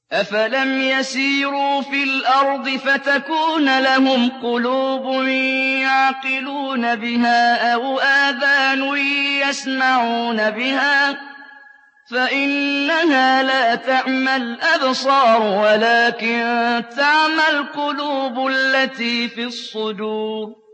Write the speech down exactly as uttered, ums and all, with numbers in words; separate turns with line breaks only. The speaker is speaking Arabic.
أَفَلَمْ يَسِيرُوا فِي الْأَرْضِ فَتَكُونَ لَهُمْ قُلُوبٌ يَعْقِلُونَ بِهَا أَوْ آذَانٌ يَسْمَعُونَ بِهَا ۖ فَإِنَّهَا لَا تَعْمَى الْأَبْصَارُ وَلَٰكِن تَعْمَى الْقُلُوبُ الَّتِي فِي الصُّدُورِ